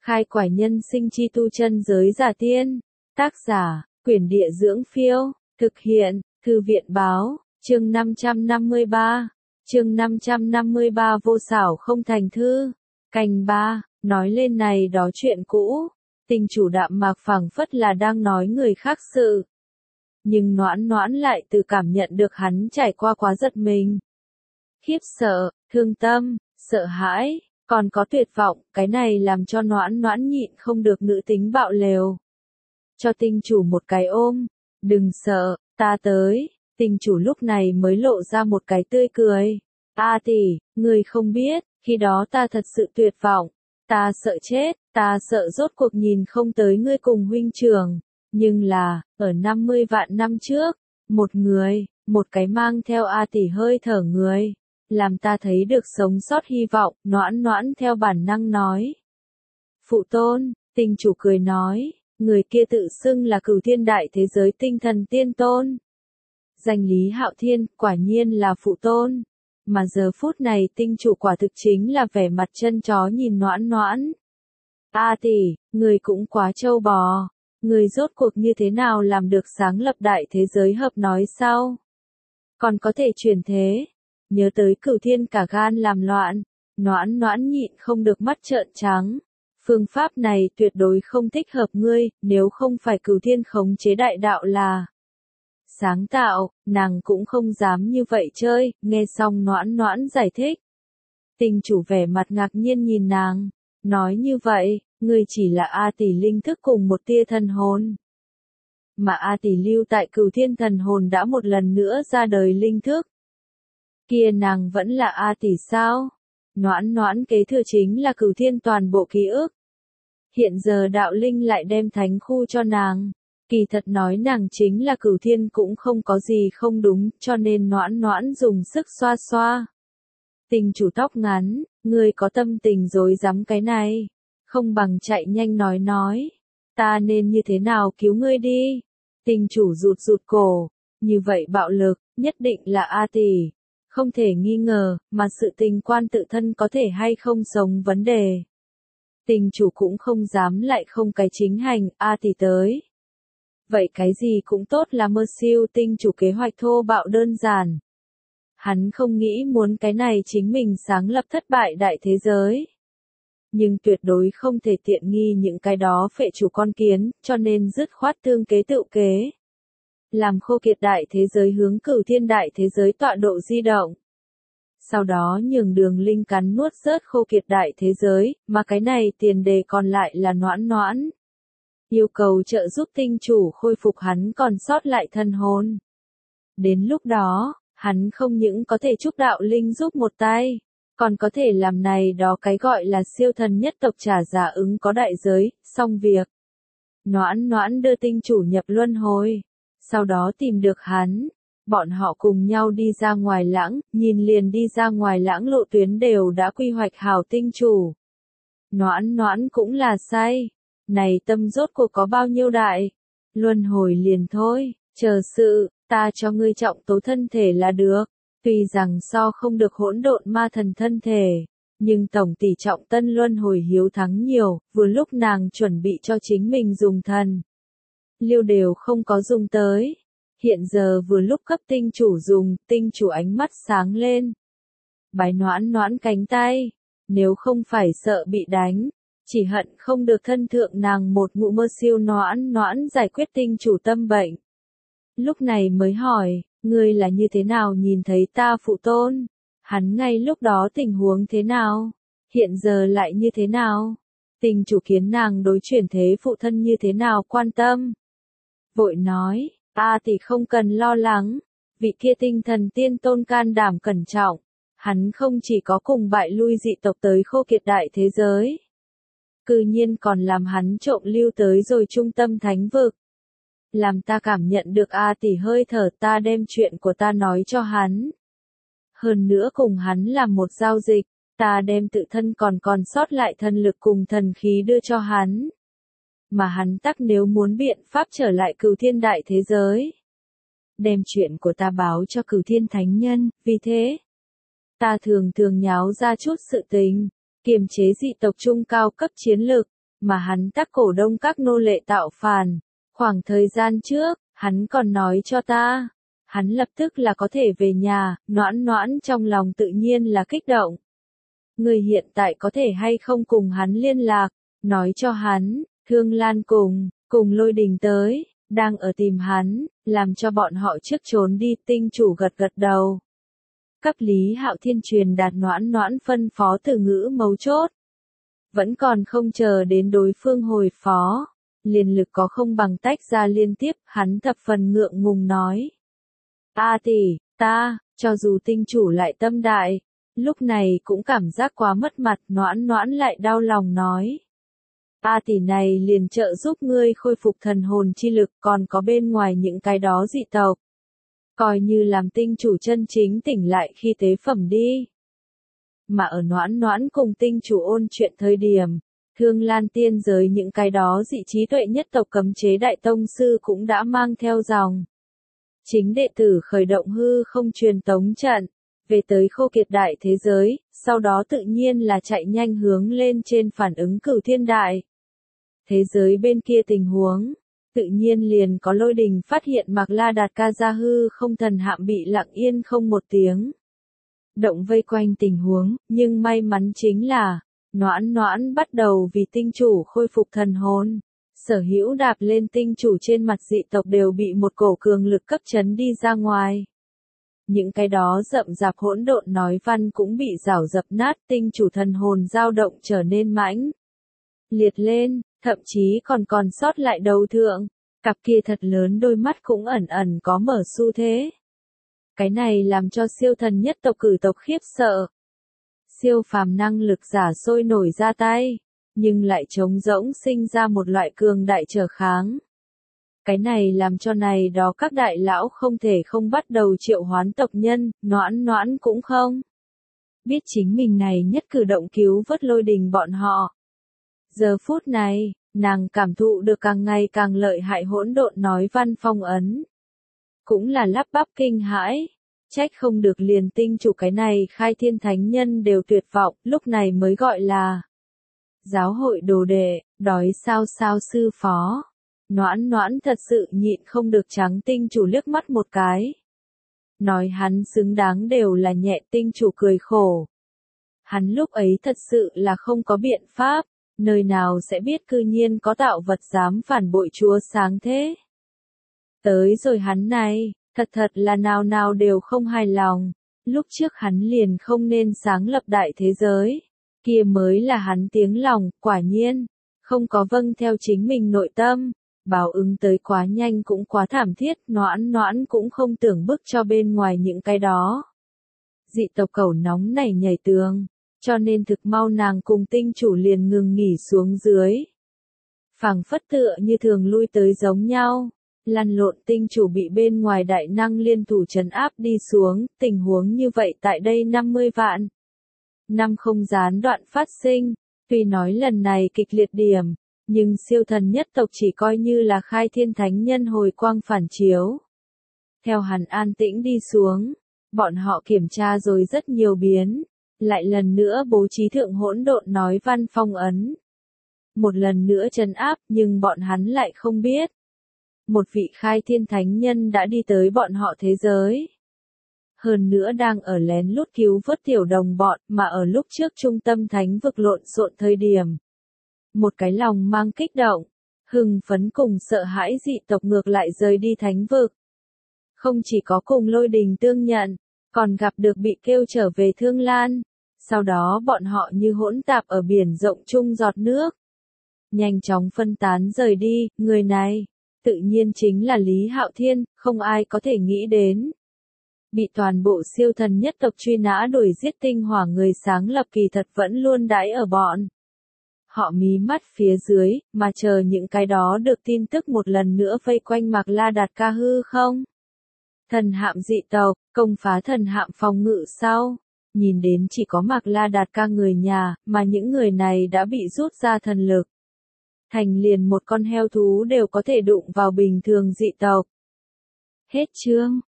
Khai quải nhân sinh chi tu chân giới giả tiên. Tác giả, Quyển Địa Dưỡng Phiêu. Thực hiện, Thư viện Báo. Chương 553. Chương 553 vô xảo không thành thư. Canh 3, nói lên này đó chuyện cũ. Tình chủ đạm mạc phảng phất là đang nói người khác sự. Nhưng Noãn Noãn lại từ cảm nhận được hắn trải qua quá giật mình. Khiếp sợ, thương tâm, sợ hãi, còn có tuyệt vọng, cái này làm cho Noãn Noãn nhịn không được nữ tính bạo lều. Cho tinh chủ một cái ôm, đừng sợ, ta tới, tinh chủ lúc này mới lộ ra một cái tươi cười. A tỷ, người không biết, khi đó ta thật sự tuyệt vọng, ta sợ chết, ta sợ rốt cuộc nhìn không tới ngươi cùng huynh trưởng. Nhưng là, ở 50 vạn năm trước, một cái mang theo A tỷ hơi thở người, làm ta thấy được sống sót hy vọng. Noãn Noãn theo bản năng nói. Phụ tôn, tinh chủ cười nói, người kia tự xưng là Cửu Thiên Đại Thế Giới Tinh Thần Tiên Tôn. Danh Lý Hạo Thiên, quả nhiên là phụ tôn. Mà giờ phút này tinh chủ quả thực chính là vẻ mặt chân chó nhìn Noãn Noãn. A tỷ, người cũng quá trâu bò. Người rốt cuộc như thế nào làm được sáng lập đại thế giới hợp nói sao? Còn có thể chuyển thế. Nhớ tới Cửu Thiên cả gan làm loạn. Noãn Noãn nhịn không được mắt trợn trắng. Phương pháp này tuyệt đối không thích hợp ngươi, nếu không phải Cửu Thiên khống chế đại đạo là sáng tạo, nàng cũng không dám như vậy chơi. Nghe xong Noãn Noãn giải thích. Tình chủ vẻ mặt ngạc nhiên nhìn nàng. Nói như vậy, ngươi chỉ là A tỷ linh thức cùng một tia thần hồn. Mà A tỷ lưu tại Cửu Thiên thần hồn đã một lần nữa ra đời linh thức. Kia nàng vẫn là A tỷ sao? Noãn Noãn kế thừa chính là Cửu Thiên toàn bộ ký ức. Hiện giờ đạo linh lại đem thánh khu cho nàng. Kỳ thật nói nàng chính là Cửu Thiên cũng không có gì không đúng, cho nên Noãn Noãn dùng sức xoa xoa. Tình chủ tóc ngắn, ngươi có tâm tình dối rắm cái này, không bằng chạy nhanh nói, ta nên như thế nào cứu ngươi đi. Tình chủ rụt cổ, như vậy bạo lực, nhất định là A tỷ, không thể nghi ngờ, mà sự tình quan tự thân có thể hay không sống vấn đề. Tình chủ cũng không dám lại không cái chính hành. A tỷ tới. Vậy cái gì cũng tốt là mơ siêu. Tinh chủ kế hoạch thô bạo đơn giản. Hắn không nghĩ muốn cái này chính mình sáng lập thất bại đại thế giới. Nhưng tuyệt đối không thể tiện nghi những cái đó phệ chủ con kiến, cho nên dứt khoát tương kế tự kế. Làm khô kiệt đại thế giới hướng Cửu Thiên đại thế giới tọa độ di động. Sau đó nhường Đường Linh cắn nuốt rớt khô kiệt đại thế giới, mà cái này tiền đề còn lại là Noãn Noãn. Yêu cầu trợ giúp tinh chủ khôi phục hắn còn sót lại thân hồn. Đến lúc đó, hắn không những có thể chúc đạo linh giúp một tay, còn có thể làm này đó cái gọi là siêu thần nhất tộc trả giá ứng có đại giới. Xong việc. Noãn Noãn đưa tinh chủ nhập luân hồi. Sau đó tìm được hắn. Bọn họ cùng nhau đi ra ngoài lãng, nhìn liền đi ra ngoài lãng lộ tuyến đều đã quy hoạch hảo tinh chủ. Noãn Noãn cũng là say. Này tâm rốt cuộc có bao nhiêu đại? Luân hồi liền thôi, chờ sự, ta cho ngươi trọng tố thân thể là được. Tuy rằng so không được hỗn độn ma thần thân thể, nhưng tổng tỷ trọng tân luân hồi hiếu thắng nhiều, vừa lúc nàng chuẩn bị cho chính mình dùng thần. Liêu đều không có dùng tới. Hiện giờ vừa lúc cấp tinh chủ dùng, tinh chủ ánh mắt sáng lên. Bái Noãn Noãn cánh tay, nếu không phải sợ bị đánh, chỉ hận không được thân thượng nàng một ngụ mơ siêu. Noãn Noãn giải quyết tinh chủ tâm bệnh. Lúc này mới hỏi, ngươi là như thế nào nhìn thấy ta phụ tôn? Hắn ngay lúc đó tình huống thế nào? Hiện giờ lại như thế nào? Tinh chủ kiến nàng đối chuyển thế phụ thân như thế nào quan tâm? Vội nói, A tỷ không cần lo lắng, vị kia tinh thần tiên tôn can đảm cẩn trọng, hắn không chỉ có cùng bại lui dị tộc tới khô kiệt đại thế giới, cư nhiên còn làm hắn trộm lưu tới rồi trung tâm thánh vực. Làm ta cảm nhận được A tỷ hơi thở, ta đem chuyện của ta nói cho hắn. Hơn nữa cùng hắn làm một giao dịch, ta đem tự thân còn sót lại thần lực cùng thần khí đưa cho hắn. Mà hắn tắc nếu muốn biện pháp trở lại Cửu Thiên đại thế giới, đem chuyện của ta báo cho Cửu Thiên thánh nhân. Vì thế, ta thường nháo ra chút sự tình, kiềm chế dị tộc trung cao cấp chiến lực, mà hắn tắc cổ đông các nô lệ tạo phản. Khoảng thời gian trước, hắn còn nói cho ta, hắn lập tức là có thể về nhà, Noãn Noãn trong lòng tự nhiên là kích động. Người hiện tại có thể hay không cùng hắn liên lạc, nói cho hắn, Thương Lan cùng Lôi Đình tới, đang ở tìm hắn, làm cho bọn họ trước trốn đi. Tinh chủ gật gật đầu. Cấp Lý Hạo Thiên truyền đạt Noãn Noãn phân phó từ ngữ mấu chốt. Vẫn còn không chờ đến đối phương hồi phó, liền lực có không bằng tách ra liên tiếp, hắn thập phần ngượng ngùng nói. A tỷ, ta, cho dù tinh chủ lại tâm đại, lúc này cũng cảm giác quá mất mặt. Noãn Noãn lại đau lòng nói. A tỷ này liền trợ giúp ngươi khôi phục thần hồn chi lực, còn có bên ngoài những cái đó dị tộc. Coi như làm tinh chủ chân chính tỉnh lại khi tế phẩm đi. Mà ở Noãn Noãn cùng tinh chủ ôn chuyện thời điểm, Thương Lan tiên giới những cái đó dị trí tuệ nhất tộc cấm chế đại tông sư cũng đã mang theo dòng. Chính đệ tử khởi động hư không truyền tống trận, về tới khô kiệt đại thế giới, sau đó tự nhiên là chạy nhanh hướng lên trên phản ứng Cửu Thiên Đại. Thế giới bên kia tình huống, tự nhiên liền có Lôi Đình phát hiện Mạc La Đạt Ca Gia hư không thần hạm bị lặng yên không một tiếng động vây quanh tình huống, nhưng may mắn chính là, Noãn Noãn bắt đầu vì tinh chủ khôi phục thần hồn. Sở hữu đạp lên tinh chủ trên mặt dị tộc đều bị một cổ cường lực cấp chấn đi ra ngoài. Những cái đó rậm rạp hỗn độn nói văn cũng bị rảo dập nát, tinh chủ thần hồn dao động trở nên mãnh liệt lên, thậm chí còn sót lại đầu thượng, cặp kia thật lớn đôi mắt cũng ẩn ẩn có mở xu thế. Cái này làm cho siêu thần nhất tộc cử tộc khiếp sợ. Siêu phàm năng lực giả sôi nổi ra tay, nhưng lại trống rỗng sinh ra một loại cường đại trở kháng. Cái này làm cho này đó các đại lão không thể không bắt đầu triệu hoán tộc nhân, Noãn Noãn cũng không biết chính mình này nhất cử động cứu vớt Lôi Đình bọn họ. Giờ phút này, nàng cảm thụ được càng ngày càng lợi hại hỗn độn nói văn phong ấn. Cũng là lắp bắp kinh hãi, trách không được liền tinh chủ cái này khai thiên thánh nhân đều tuyệt vọng, lúc này mới gọi là giáo hội đồ đệ, đói sao sư phó. Noãn Noãn thật sự nhịn không được trắng tinh chủ liếc mắt một cái. Nói hắn xứng đáng đều là nhẹ. Tinh chủ cười khổ. Hắn lúc ấy thật sự là không có biện pháp, nơi nào sẽ biết cư nhiên có tạo vật dám phản bội Chúa sáng thế. Tới rồi hắn này, thật là nào nào đều không hài lòng, lúc trước hắn liền không nên sáng lập đại thế giới, kia mới là hắn tiếng lòng, quả nhiên, không có vâng theo chính mình nội tâm, báo ứng tới quá nhanh cũng quá thảm thiết, Noãn Noãn cũng không tưởng bức cho bên ngoài những cái đó. Dị tộc cẩu nóng nảy nhảy tường, cho nên thực mau nàng cùng tinh chủ liền ngừng nghỉ xuống dưới. Phảng phất tựa như thường lui tới giống nhau. Lăn lộn tinh chủ bị bên ngoài đại năng liên thủ trấn áp đi xuống, tình huống như vậy tại đây 50 vạn năm không gián đoạn phát sinh, tuy nói lần này kịch liệt điểm, nhưng siêu thần nhất tộc chỉ coi như là khai thiên thánh nhân hồi quang phản chiếu. Theo hắn an tĩnh đi xuống, bọn họ kiểm tra rồi rất nhiều biến, lại lần nữa bố trí thượng hỗn độn nói văn phong ấn. Một lần nữa trấn áp, nhưng bọn hắn lại không biết. Một vị khai thiên thánh nhân đã đi tới bọn họ thế giới. Hơn nữa đang ở lén lút cứu vớt tiểu đồng bọn, mà ở lúc trước trung tâm thánh vực lộn xộn thời điểm. Một cái lòng mang kích động, hưng phấn cùng sợ hãi dị tộc ngược lại rời đi thánh vực. Không chỉ có cùng Lôi Đình tương nhận, còn gặp được bị kêu trở về Thương Lan. Sau đó bọn họ như hỗn tạp ở biển rộng chung giọt nước. Nhanh chóng phân tán rời đi, người này tự nhiên chính là Lý Hạo Thiên, không ai có thể nghĩ đến. Bị toàn bộ siêu thần nhất tộc truy nã đuổi giết tinh hỏa người sáng lập kỳ thật vẫn luôn đãi ở bọn họ mí mắt phía dưới, mà chờ những cái đó được tin tức một lần nữa vây quanh Mạc La Đạt Ca hư không. Thần hạm dị tộc, công phá thần hạm phòng ngự sau, nhìn đến chỉ có Mạc La Đạt Ca người nhà, mà những người này đã bị rút ra thần lực. Thành liền một con heo thú đều có thể đụng vào bình thường dị tộc. Hết chương.